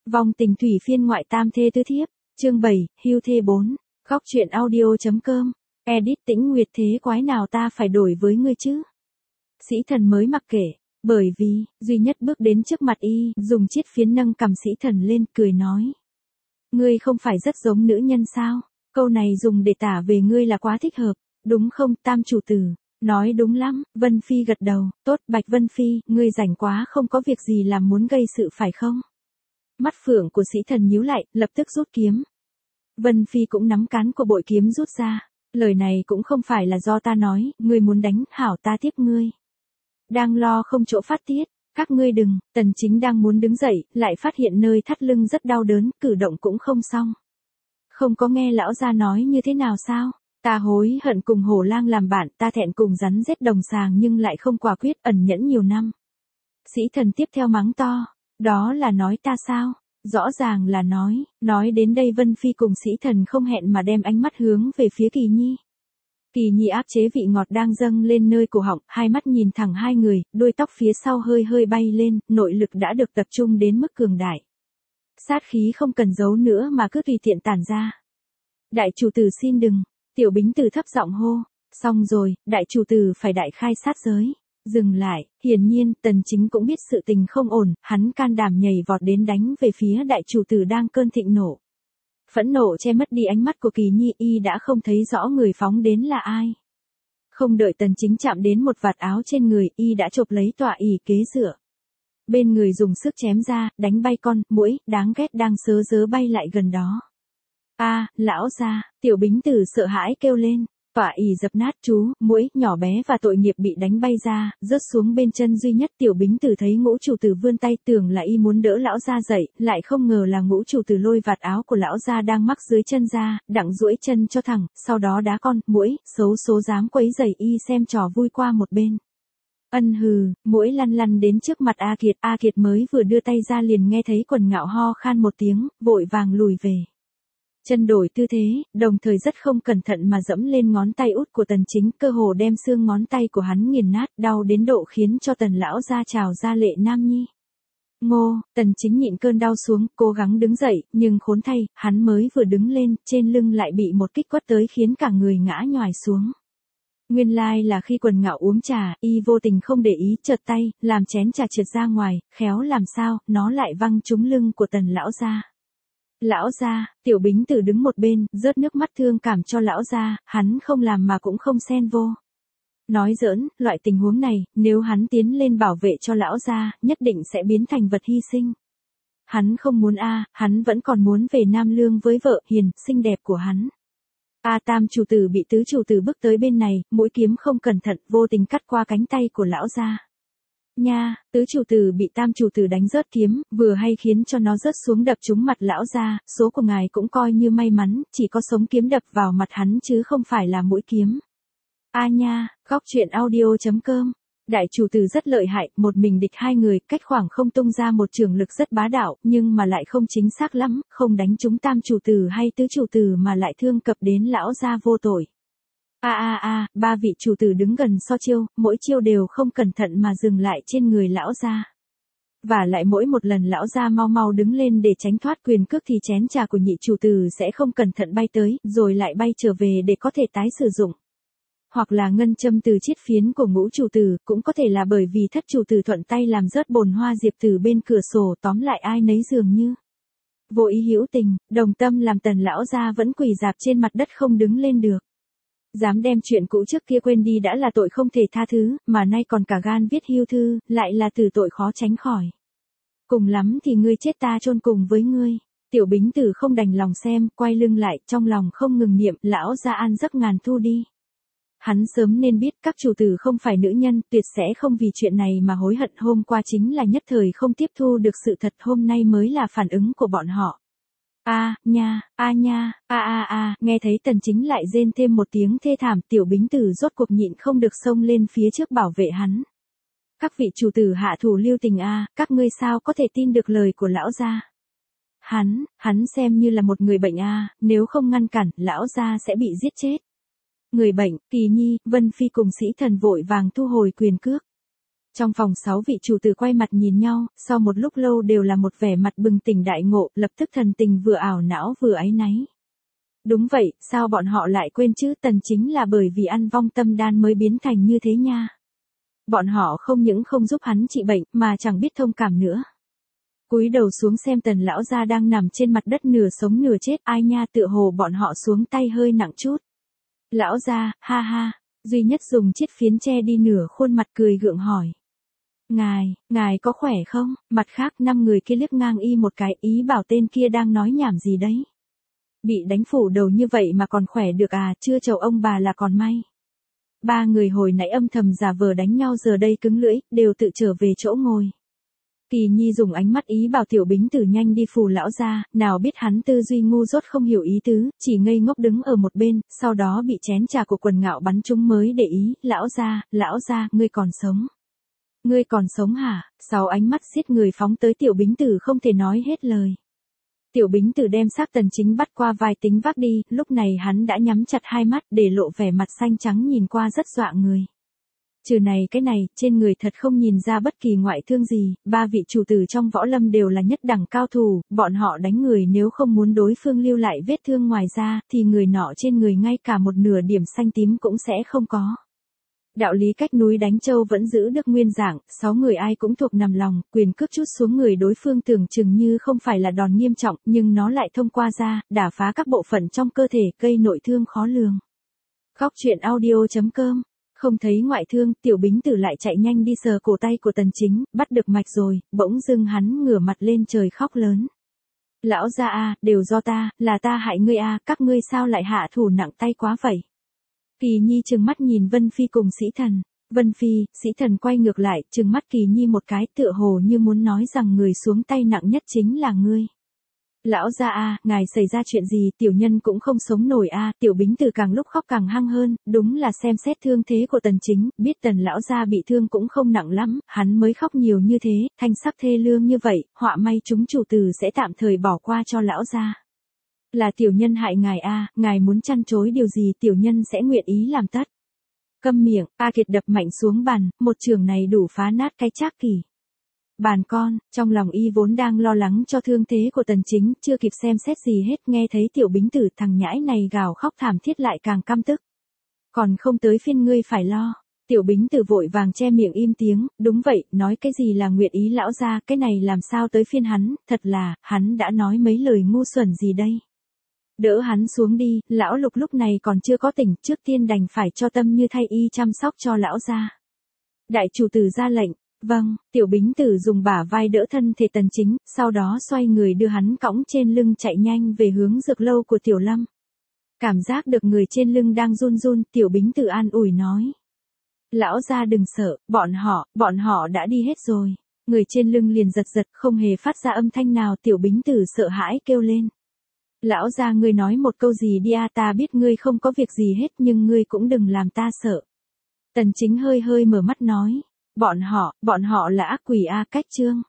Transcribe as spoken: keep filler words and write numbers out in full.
Vong tình thủy phiên ngoại tam thê tứ thiếp, chương bảy, hưu thê bốn, góc truyện audio.com, edit Tĩnh Nguyệt thế quái nào ta phải đổi với ngươi chứ? Sĩ thần mới mặc kệ, bởi vì, duy nhất bước đến trước mặt y, dùng chiếc phiến nâng cầm sĩ thần lên, cười nói. Ngươi không phải rất giống nữ nhân sao? Câu này dùng để tả về ngươi là quá thích hợp, đúng không, tam chủ tử? Nói đúng lắm, Vân Phi gật đầu, tốt Bạch Vân Phi, ngươi rảnh quá không có việc gì làm muốn gây sự phải không? Mắt phượng của sĩ thần nhíu lại, lập tức rút kiếm. Vân Phi cũng nắm cán của bội kiếm rút ra, lời này cũng không phải là do ta nói, ngươi muốn đánh, hảo ta tiếp ngươi. Đang lo không chỗ phát tiết, các ngươi đừng, Tần Chính đang muốn đứng dậy, lại phát hiện nơi thắt lưng rất đau đớn, cử động cũng không xong. Không có nghe lão gia nói như thế nào sao? Ta hối hận cùng hổ lang làm bạn, ta thẹn cùng rắn rết đồng sàng nhưng lại không quả quyết, ẩn nhẫn nhiều năm. Sĩ thần tiếp theo mắng to, đó là nói ta sao? Rõ ràng là nói, nói đến đây Vân Phi cùng sĩ thần không hẹn mà đem ánh mắt hướng về phía Kỳ Nhi. Kỳ Nhi áp chế vị ngọt đang dâng lên nơi cổ họng, hai mắt nhìn thẳng hai người, đuôi tóc phía sau hơi hơi bay lên, nội lực đã được tập trung đến mức cường đại. Sát khí không cần giấu nữa mà cứ tùy tiện tản ra. Đại chủ tử xin đừng, Tiểu Bính Tử thấp giọng hô, xong rồi, đại chủ tử phải đại khai sát giới. Dừng lại, hiển nhiên, Tần Chính cũng biết sự tình không ổn, hắn can đảm nhảy vọt đến đánh về phía đại chủ tử đang cơn thịnh nộ. Phẫn nộ che mất đi ánh mắt của Kỳ Nhi, y đã không thấy rõ người phóng đến là ai. Không đợi Tần Chính chạm đến một vạt áo trên người, y đã chộp lấy tọa ỷ kế dựa. Bên người dùng sức chém ra, đánh bay con muỗi đáng ghét đang sớ dớ bay lại gần đó. A, lão gia, Tiểu Bính Tử sợ hãi kêu lên. Tọa ỷ dập nát, chú, muỗi, nhỏ bé và tội nghiệp bị đánh bay ra, rớt xuống bên chân duy nhất. Tiểu Bính Tử thấy ngũ chủ tử vươn tay, tưởng là y muốn đỡ lão gia dậy, lại không ngờ là ngũ chủ tử lôi vạt áo của lão gia đang mắc dưới chân ra, đặng duỗi chân cho thẳng, sau đó đá con, muỗi, xấu số dám quấy rầy y xem trò vui qua một bên. Ân hừ, muỗi lăn lăn đến trước mặt A Kiệt, A Kiệt mới vừa đưa tay ra liền nghe thấy Quần Ngạo ho khan một tiếng, vội vàng lùi về. Chân đổi tư thế, đồng thời rất không cẩn thận mà dẫm lên ngón tay út của Tần Chính, cơ hồ đem xương ngón tay của hắn nghiền nát, đau đến độ khiến cho Tần lão gia trào ra lệ nam nhi. Ngô, Tần Chính nhịn cơn đau xuống, cố gắng đứng dậy, nhưng khốn thay, hắn mới vừa đứng lên, trên lưng lại bị một kích quất tới khiến cả người ngã nhoài xuống. Nguyên lai là khi Quần Ngạo uống trà, y vô tình không để ý, chợt tay, làm chén trà trượt ra ngoài, khéo làm sao, nó lại văng trúng lưng của Tần lão gia. Lão gia, Tiểu Bính Tử đứng một bên, rớt nước mắt thương cảm cho lão gia, hắn không làm mà cũng không xen vô. Nói giỡn, loại tình huống này, nếu hắn tiến lên bảo vệ cho lão gia, nhất định sẽ biến thành vật hy sinh. Hắn không muốn a, hắn vẫn còn muốn về Nam Lương với vợ hiền, xinh đẹp của hắn. A tam chủ tử bị tứ chủ tử bước tới bên này, mũi kiếm không cẩn thận, vô tình cắt qua cánh tay của lão gia. Nha, tứ chủ tử bị tam chủ tử đánh rớt kiếm, vừa hay khiến cho nó rớt xuống đập trúng mặt lão gia, số của ngài cũng coi như may mắn, chỉ có sống kiếm đập vào mặt hắn chứ không phải là mũi kiếm. A nha, góc truyện audio.com, đại chủ tử rất lợi hại, một mình địch hai người, cách khoảng không tung ra một trường lực rất bá đạo, nhưng mà lại không chính xác lắm, không đánh trúng tam chủ tử hay tứ chủ tử mà lại thương cập đến lão gia vô tội. A a a, ba vị chủ tử đứng gần so chiêu, mỗi chiêu đều không cẩn thận mà dừng lại trên người lão gia. Và lại mỗi một lần lão gia mau mau đứng lên để tránh thoát quyền cước thì chén trà của nhị chủ tử sẽ không cẩn thận bay tới, rồi lại bay trở về để có thể tái sử dụng. Hoặc là ngân châm từ chiết phiến của ngũ chủ tử, cũng có thể là bởi vì thất chủ tử thuận tay làm rớt bồn hoa diệp từ bên cửa sổ, tóm lại ai nấy dường như. Vô ý hữu tình, đồng tâm làm Tần lão gia vẫn quỳ rạp trên mặt đất không đứng lên được. Dám đem chuyện cũ trước kia quên đi đã là tội không thể tha thứ, mà nay còn cả gan viết hưu thư, lại là từ tội khó tránh khỏi. Cùng lắm thì ngươi chết ta chôn cùng với ngươi. Tiểu Bính Tử không đành lòng xem, quay lưng lại, trong lòng không ngừng niệm, lão gia an giấc ngàn thu đi. Hắn sớm nên biết các chủ tử không phải nữ nhân, tuyệt sẽ không vì chuyện này mà hối hận, hôm qua chính là nhất thời không tiếp thu được sự thật, hôm nay mới là phản ứng của bọn họ. A, nha, a nha, a a a, nghe thấy Tần Chính lại rên thêm một tiếng thê thảm, Tiểu Bính Tử rốt cuộc nhịn không được xông lên phía trước bảo vệ hắn. Các vị chủ tử hạ thủ lưu tình a, các ngươi sao có thể tin được lời của lão gia? Hắn, hắn xem như là một người bệnh a, nếu không ngăn cản, lão gia sẽ bị giết chết. Người bệnh, Kỳ Nhi, Vân Phi cùng sĩ thần vội vàng thu hồi quyền cước. Trong phòng sáu vị chủ tử quay mặt nhìn nhau, sau một lúc lâu đều là một vẻ mặt bừng tỉnh đại ngộ, lập tức thần tình vừa ảo não vừa áy náy. Đúng vậy, sao bọn họ lại quên chứ, Tần Chính là bởi vì ăn vong tâm đan mới biến thành như thế nha. Bọn họ không những không giúp hắn trị bệnh, mà chẳng biết thông cảm nữa. Cúi đầu xuống xem Tần lão gia đang nằm trên mặt đất nửa sống nửa chết, ai nha, tựa hồ bọn họ xuống tay hơi nặng chút. Lão gia, ha ha, duy nhất dùng chiếc phiến che đi nửa khuôn mặt cười gượng hỏi. Ngài, ngài có khỏe không? Mặt khác năm người kia liếc ngang y một cái, ý bảo tên kia đang nói nhảm gì đấy. Bị đánh phủ đầu như vậy mà còn khỏe được à, chưa chầu ông bà là còn may. Ba người hồi nãy âm thầm giả vờ đánh nhau giờ đây cứng lưỡi, đều tự trở về chỗ ngồi. Kỳ Nhi dùng ánh mắt ý bảo Tiểu Bính Tử nhanh đi phù lão ra, nào biết hắn tư duy ngu dốt không hiểu ý tứ, chỉ ngây ngốc đứng ở một bên, sau đó bị chén trà của quần ngạo bắn trúng mới để ý, lão ra, lão ra, ngươi còn sống. Ngươi còn sống hả? Sáu ánh mắt xiết người phóng tới Tiểu Bính Tử không thể nói hết lời. Tiểu Bính Tử đem xác Tần Chính bắt qua vai tính vác đi, lúc này hắn đã nhắm chặt hai mắt để lộ vẻ mặt xanh trắng nhìn qua rất dọa người. Trừ này cái này, trên người thật không nhìn ra bất kỳ ngoại thương gì, ba vị chủ tử trong võ lâm đều là nhất đẳng cao thủ, bọn họ đánh người nếu không muốn đối phương lưu lại vết thương ngoài ra, thì người nọ trên người ngay cả một nửa điểm xanh tím cũng sẽ không có. Đạo lý cách núi đánh châu vẫn giữ được nguyên dạng, sáu người ai cũng thuộc nằm lòng, quyền cước chút xuống người đối phương tưởng chừng như không phải là đòn nghiêm trọng, nhưng nó lại thông qua da, đả phá các bộ phận trong cơ thể, gây nội thương khó lường. Khóc chuyện audio chấm com. Không thấy ngoại thương, Tiểu Bính Tử lại chạy nhanh đi sờ cổ tay của Tần Chính, bắt được mạch rồi, bỗng dưng hắn ngửa mặt lên trời khóc lớn. Lão gia a, đều do ta, là ta hại ngươi a, các ngươi sao lại hạ thủ nặng tay quá vậy? Kỳ Nhi trừng mắt nhìn Vân Phi cùng Sĩ Thần. Vân Phi, Sĩ Thần quay ngược lại, trừng mắt Kỳ Nhi một cái, tựa hồ như muốn nói rằng người xuống tay nặng nhất chính là ngươi. Lão gia a, ngài xảy ra chuyện gì, tiểu nhân cũng không sống nổi a. Tiểu Bính Tử càng lúc khóc càng hăng hơn, đúng là xem xét thương thế của Tần Chính, biết Tần lão gia bị thương cũng không nặng lắm, hắn mới khóc nhiều như thế, thanh sắc thê lương như vậy, họa may chúng chủ tử sẽ tạm thời bỏ qua cho lão gia. Là tiểu nhân hại ngài a, ngài muốn chăn chối điều gì tiểu nhân sẽ nguyện ý làm tất. Câm miệng, A Kiệt đập mạnh xuống bàn, một trường này đủ phá nát cái Trác Kỳ. Bàn con, trong lòng y vốn đang lo lắng cho thương thế của Tần Chính, chưa kịp xem xét gì hết, nghe thấy Tiểu Bính Tử thằng nhãi này gào khóc thảm thiết lại càng căm tức. Còn không tới phiên ngươi phải lo. Tiểu Bính Tử vội vàng che miệng im tiếng, đúng vậy, nói cái gì là nguyện ý lão gia, cái này làm sao tới phiên hắn, thật là, hắn đã nói mấy lời ngu xuẩn gì đây. Đỡ hắn xuống đi, lão Lục lúc này còn chưa có tỉnh, trước tiên đành phải cho Tâm Như thay y chăm sóc cho lão gia. Đại chủ tử ra lệnh. Vâng, Tiểu Bính Tử dùng bả vai đỡ thân thể Tần Chính, sau đó xoay người đưa hắn cõng trên lưng chạy nhanh về hướng dược lâu của Tiểu Lâm. Cảm giác được người trên lưng đang run run, Tiểu Bính Tử an ủi nói. Lão gia đừng sợ, bọn họ, bọn họ đã đi hết rồi. Người trên lưng liền giật giật, không hề phát ra âm thanh nào, Tiểu Bính Tử sợ hãi kêu lên. Lão gia ngươi nói một câu gì đi a, ta biết ngươi không có việc gì hết nhưng ngươi cũng đừng làm ta sợ. Tần Chính hơi hơi mở mắt nói. Bọn họ, bọn họ là ác quỷ a, cách chương.